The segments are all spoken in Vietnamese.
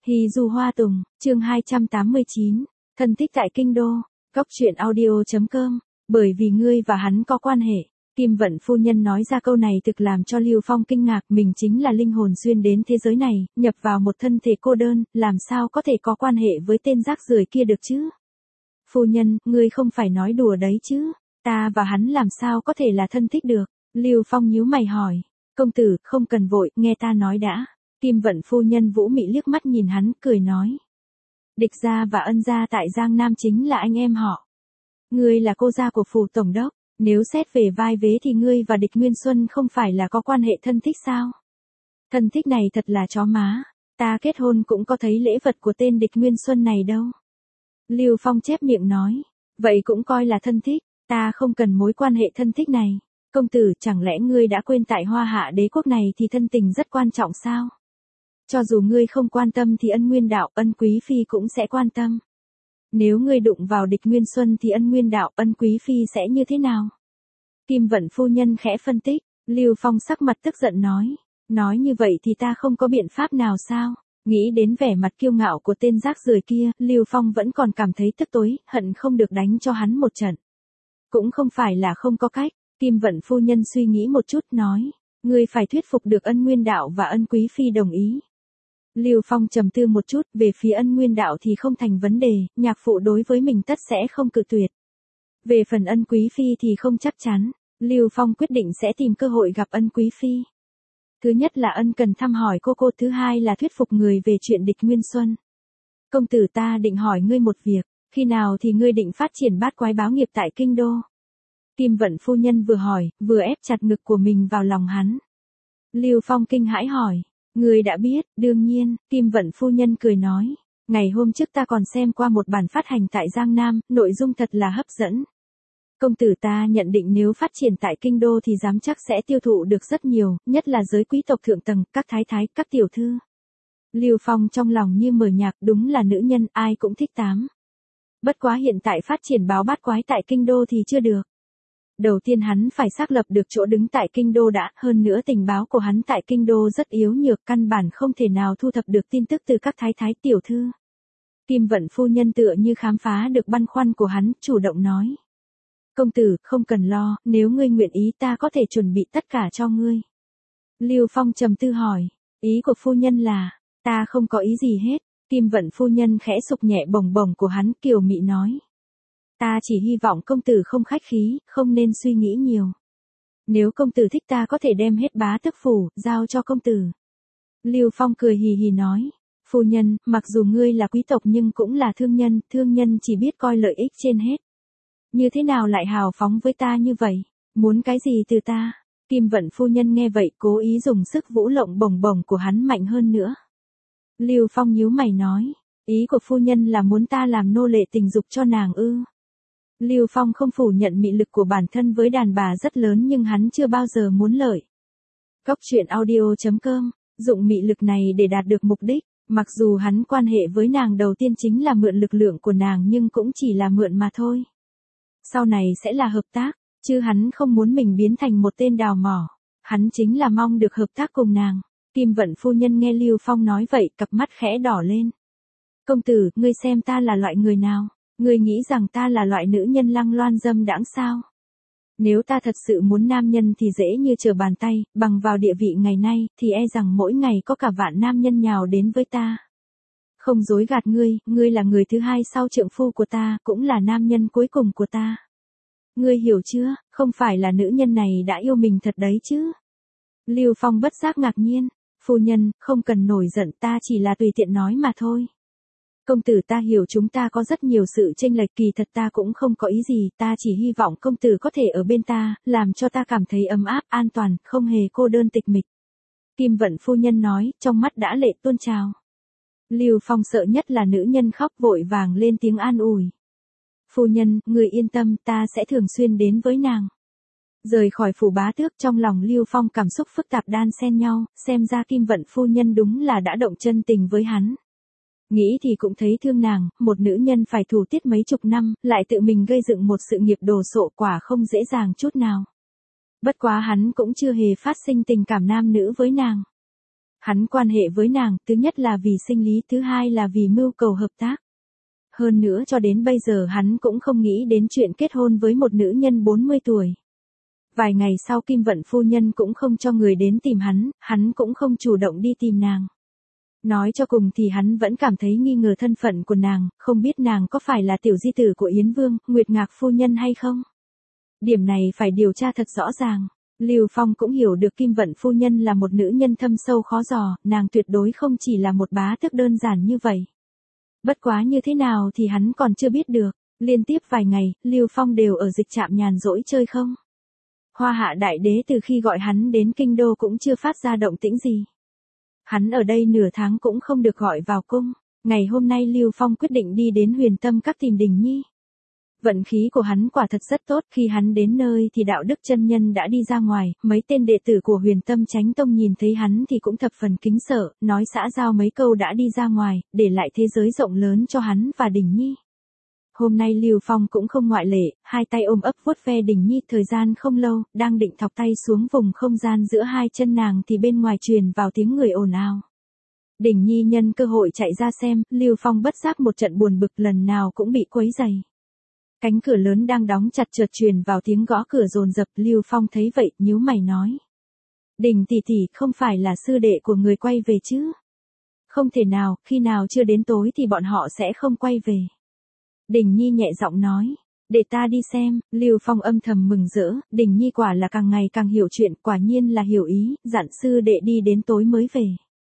Hì dù hoa tùng, chương 289, thân thích tại kinh đô, góc truyện audio.com, bởi vì ngươi và hắn có quan hệ. Kim Vận phu nhân nói ra câu này thực làm cho Lưu Phong kinh ngạc, mình chính là linh hồn duyên đến thế giới này, nhập vào một thân thể cô đơn, làm sao có thể có quan hệ với tên rác rưởi kia được chứ? Phu nhân, ngươi không phải nói đùa đấy chứ, ta và hắn làm sao có thể là thân thích được? Lưu Phong nhíu mày hỏi. Công tử, không cần vội, nghe ta nói đã. Kim Vận phu nhân vũ mị liếc mắt nhìn hắn, cười nói. Địch gia và ân gia tại Giang Nam chính là anh em họ. Ngươi là cô gia của phủ tổng đốc, nếu xét về vai vế thì ngươi và địch Nguyên Xuân không phải là có quan hệ thân thích sao? Thân thích này thật là chó má, ta kết hôn cũng có thấy lễ vật của tên địch Nguyên Xuân này đâu. Lưu Phong chép miệng nói, vậy cũng coi là thân thích, ta không cần mối quan hệ thân thích này. Công tử, chẳng lẽ ngươi đã quên tại Hoa Hạ đế quốc này thì thân tình rất quan trọng sao? Cho dù ngươi không quan tâm thì ân nguyên đạo, ân quý phi cũng sẽ quan tâm. Nếu ngươi đụng vào địch Nguyên Xuân thì ân nguyên đạo, ân quý phi sẽ như thế nào? Kim Vận phu nhân khẽ phân tích, Lưu Phong sắc mặt tức giận nói như vậy thì ta không có biện pháp nào sao? Nghĩ đến vẻ mặt kiêu ngạo của tên rác rưởi kia, Lưu Phong vẫn còn cảm thấy tức tối, hận không được đánh cho hắn một trận. Cũng không phải là không có cách. Kim Vận phu nhân suy nghĩ một chút nói, ngươi phải thuyết phục được ân nguyên đạo và ân quý phi đồng ý. Lưu Phong trầm tư một chút, về phía ân nguyên đạo thì không thành vấn đề, nhạc phụ đối với mình tất sẽ không cự tuyệt. Về phần ân quý phi thì không chắc chắn, Lưu Phong quyết định sẽ tìm cơ hội gặp ân quý phi. Thứ nhất là ân cần thăm hỏi cô, thứ hai là thuyết phục người về chuyện địch Nguyên Xuân. Công tử, ta định hỏi ngươi một việc, khi nào thì ngươi định phát triển bát quái báo nghiệp tại kinh đô? Kim Vận phu nhân vừa hỏi, vừa ép chặt ngực của mình vào lòng hắn. Lưu Phong kinh hãi hỏi, ngươi đã biết? Đương nhiên, Kim Vận phu nhân cười nói, ngày hôm trước ta còn xem qua một bản phát hành tại Giang Nam, nội dung thật là hấp dẫn. Công tử, ta nhận định nếu phát triển tại kinh đô thì dám chắc sẽ tiêu thụ được rất nhiều, nhất là giới quý tộc thượng tầng, các thái thái, các tiểu thư. Lưu Phong trong lòng như mở nhạc, đúng là nữ nhân ai cũng thích tám. Bất quá hiện tại phát triển báo bát quái tại kinh đô thì chưa được. Đầu tiên hắn phải xác lập được chỗ đứng tại kinh đô đã, hơn nữa tình báo của hắn tại kinh đô rất yếu nhược, căn bản không thể nào thu thập được tin tức từ các thái thái tiểu thư. Kim Vận phu nhân tựa như khám phá được băn khoăn của hắn, chủ động nói. Công tử, không cần lo, nếu ngươi nguyện ý ta có thể chuẩn bị tất cả cho ngươi. Lưu Phong trầm tư hỏi, ý của phu nhân là, ta không có ý gì hết. Kim Vận phu nhân khẽ sục nhẹ bồng bồng của hắn, kiều mị nói. Ta chỉ hy vọng công tử không khách khí, không nên suy nghĩ nhiều. Nếu công tử thích ta có thể đem hết bá tước phủ, giao cho công tử. Lưu Phong cười hì hì nói, phu nhân, mặc dù ngươi là quý tộc nhưng cũng là thương nhân chỉ biết coi lợi ích trên hết. Như thế nào lại hào phóng với ta như vậy? Muốn cái gì từ ta? Kim Vận phu nhân nghe vậy cố ý dùng sức vũ lộng bồng bồng của hắn mạnh hơn nữa. Lưu Phong nhíu mày nói, ý của phu nhân là muốn ta làm nô lệ tình dục cho nàng ư? Lưu Phong không phủ nhận mị lực của bản thân với đàn bà rất lớn nhưng hắn chưa bao giờ muốn lợi. Góc truyện audio.com, dụng mị lực này để đạt được mục đích, mặc dù hắn quan hệ với nàng đầu tiên chính là mượn lực lượng của nàng nhưng cũng chỉ là mượn mà thôi. Sau này sẽ là hợp tác, chứ hắn không muốn mình biến thành một tên đào mỏ, hắn chính là mong được hợp tác cùng nàng. Kim Vận phu nhân nghe Lưu Phong nói vậy, cặp mắt khẽ đỏ lên. Công tử, ngươi xem ta là loại người nào? Ngươi nghĩ rằng ta là loại nữ nhân lăng loan dâm đãng sao? Nếu ta thật sự muốn nam nhân thì dễ như trở bàn tay, bằng vào địa vị ngày nay, thì e rằng mỗi ngày có cả vạn nam nhân nhào đến với ta. Không dối gạt ngươi là người thứ hai sau trượng phu của ta, cũng là nam nhân cuối cùng của ta. Ngươi hiểu chưa, không phải là nữ nhân này đã yêu mình thật đấy chứ? Lưu Phong bất giác ngạc nhiên, phu nhân, không cần nổi giận, ta chỉ là tùy tiện nói mà thôi. Công tử, ta hiểu chúng ta có rất nhiều sự chênh lệch, kỳ thật ta cũng không có ý gì, ta chỉ hy vọng công tử có thể ở bên ta, làm cho ta cảm thấy ấm áp, an toàn, không hề cô đơn tịch mịch. Kim Vận phu nhân nói, trong mắt đã lệ tuôn trào. Lưu Phong sợ nhất là nữ nhân khóc, vội vàng lên tiếng an ủi. Phu nhân, người yên tâm, ta sẽ thường xuyên đến với nàng. Rời khỏi phủ bá tước, trong lòng Lưu Phong cảm xúc phức tạp đan xen nhau, xem ra Kim Vận phu nhân đúng là đã động chân tình với hắn. Nghĩ thì cũng thấy thương nàng, một nữ nhân phải thủ tiết mấy chục năm, lại tự mình gây dựng một sự nghiệp đồ sộ, quả không dễ dàng chút nào. Bất quá hắn cũng chưa hề phát sinh tình cảm nam nữ với nàng. Hắn quan hệ với nàng, thứ nhất là vì sinh lý, thứ hai là vì mưu cầu hợp tác. Hơn nữa cho đến bây giờ hắn cũng không nghĩ đến chuyện kết hôn với một nữ nhân 40 tuổi. Vài ngày sau Kim Vận phu nhân cũng không cho người đến tìm hắn cũng không chủ động đi tìm nàng. Nói cho cùng thì hắn vẫn cảm thấy nghi ngờ thân phận của nàng, không biết nàng có phải là tiểu di tử của Yến Vương, Nguyệt Ngạc phu nhân hay không. Điểm này phải điều tra thật rõ ràng. Lưu Phong cũng hiểu được Kim Vận phu nhân là một nữ nhân thâm sâu khó dò, nàng tuyệt đối không chỉ là một bá tước đơn giản như vậy. Bất quá như thế nào thì hắn còn chưa biết được. Liên tiếp vài ngày, Lưu Phong đều ở dịch trạm nhàn rỗi chơi không. Hoa Hạ đại đế từ khi gọi hắn đến kinh đô cũng chưa phát ra động tĩnh gì. Hắn ở đây nửa tháng cũng không được gọi vào cung. Ngày hôm nay Lưu Phong quyết định đi đến Huyền Tâm Các tìm Đình Nhi. Vận khí của hắn quả thật rất tốt, khi hắn đến nơi thì Đạo Đức chân nhân đã đi ra ngoài, mấy tên đệ tử của Huyền Tâm Chánh Tông nhìn thấy hắn thì cũng thập phần kính sợ, nói xã giao mấy câu đã đi ra ngoài, để lại thế giới rộng lớn cho hắn và Đình Nhi. Hôm nay Lưu Phong cũng không ngoại lệ, hai tay ôm ấp vuốt ve Đình Nhi, thời gian không lâu, đang định thọc tay xuống vùng không gian giữa hai chân nàng thì bên ngoài truyền vào tiếng người ồn ào. Đình Nhi nhân cơ hội chạy ra xem, Lưu Phong bất giác một trận buồn bực, lần nào cũng bị quấy rầy. Cánh cửa lớn đang đóng chặt chợt truyền vào tiếng gõ cửa dồn dập, Lưu Phong thấy vậy, nhíu mày nói: "Đình tỷ tỷ, không phải là sư đệ của người quay về chứ?" "Không thể nào, khi nào chưa đến tối thì bọn họ sẽ không quay về." Đình Nhi nhẹ giọng nói: "Để ta đi xem." Lưu Phong âm thầm mừng rỡ, Đình Nhi quả là càng ngày càng hiểu chuyện, quả nhiên là hiểu ý, dặn sư đệ đi đến tối mới về.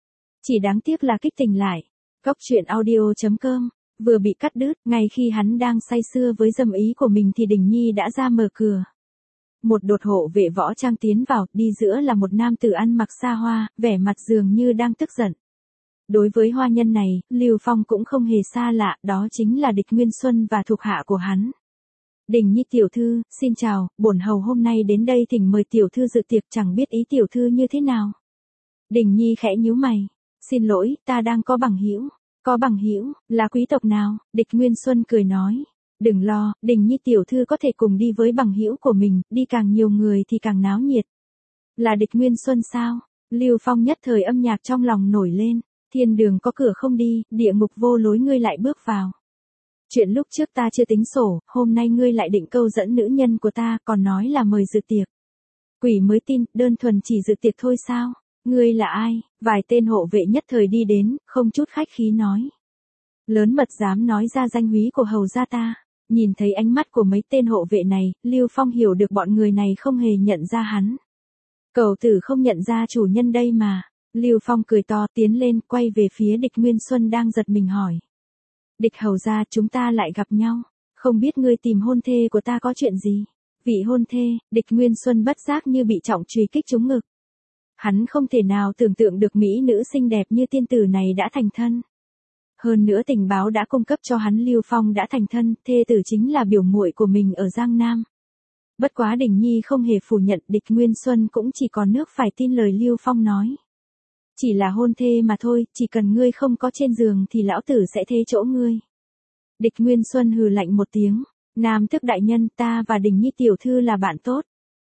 Chỉ đáng tiếc là kích tình lại. Cóc truyện audio.com vừa bị cắt đứt, ngay khi hắn đang say sưa với dâm ý của mình thì Đình Nhi đã ra mở cửa. Một đột hộ vệ võ trang tiến vào, đi giữa là một nam tử ăn mặc xa hoa, vẻ mặt dường như đang tức giận. Đối với hoa nhân này, Lưu Phong cũng không hề xa lạ, đó chính là Địch Nguyên Xuân và thuộc hạ của hắn. "Đình Nhi tiểu thư, xin chào, bổn hầu hôm nay đến đây thỉnh mời tiểu thư dự tiệc, chẳng biết ý tiểu thư như thế nào." Đình Nhi khẽ nhíu mày: "Xin lỗi, ta đang có bằng hữu." "Có bằng hữu, là quý tộc nào?" Địch Nguyên Xuân cười nói: "Đừng lo, Đình Nhi tiểu thư có thể cùng đi với bằng hữu của mình, đi càng nhiều người thì càng náo nhiệt." "Là Địch Nguyên Xuân sao?" Lưu Phong nhất thời âm nhạc trong lòng nổi lên. "Thiên đường có cửa không đi, địa ngục vô lối ngươi lại bước vào. Chuyện lúc trước ta chưa tính sổ, hôm nay ngươi lại định câu dẫn nữ nhân của ta, còn nói là mời dự tiệc. Quỷ mới tin, đơn thuần chỉ dự tiệc thôi sao? Ngươi là ai?" Vài tên hộ vệ nhất thời đi đến, không chút khách khí nói: "Lớn mật dám nói ra danh húy của hầu gia ta." Nhìn thấy ánh mắt của mấy tên hộ vệ này, Lưu Phong hiểu được bọn người này không hề nhận ra hắn. "Cậu tử không nhận ra chủ nhân đây mà." Lưu Phong cười to tiến lên, quay về phía Địch Nguyên Xuân đang giật mình hỏi: "Địch hầu gia, chúng ta lại gặp nhau, không biết ngươi tìm hôn thê của ta có chuyện gì?" Vị hôn thê, Địch Nguyên Xuân bất giác như bị trọng truy kích trúng ngực. Hắn không thể nào tưởng tượng được mỹ nữ xinh đẹp như tiên tử này đã thành thân. Hơn nữa tình báo đã cung cấp cho hắn Lưu Phong đã thành thân, thê tử chính là biểu muội của mình ở Giang Nam. Bất quá Đình Nhi không hề phủ nhận, Địch Nguyên Xuân cũng chỉ còn nước phải tin lời Lưu Phong nói. "Chỉ là hôn thê mà thôi, chỉ cần ngươi không có trên giường thì lão tử sẽ thế chỗ ngươi." Địch Nguyên Xuân hừ lạnh một tiếng: "Nam tước đại nhân, ta và Đình Nhi tiểu thư là bạn tốt.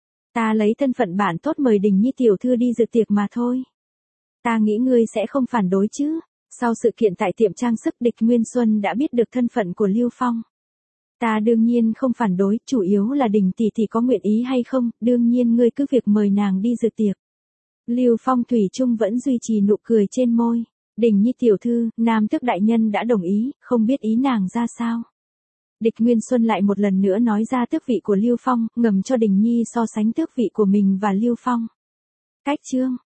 Ta lấy thân phận bạn tốt mời Đình Nhi tiểu thư đi dự tiệc mà thôi. Ta nghĩ ngươi sẽ không phản đối chứ?" Sau sự kiện tại tiệm trang sức, Địch Nguyên Xuân đã biết được thân phận của Lưu Phong. "Ta đương nhiên không phản đối, chủ yếu là Đình tỷ tỷ có nguyện ý hay không, đương nhiên ngươi cứ việc mời nàng đi dự tiệc." Lưu Phong thủy chung vẫn duy trì nụ cười trên môi. "Đình Nhi tiểu thư, Nam tước đại nhân đã đồng ý, không biết ý nàng ra sao?" Địch Nguyên Xuân lại một lần nữa nói ra tước vị của Lưu Phong, ngầm cho Đình Nhi so sánh tước vị của mình và Lưu Phong. Cách chương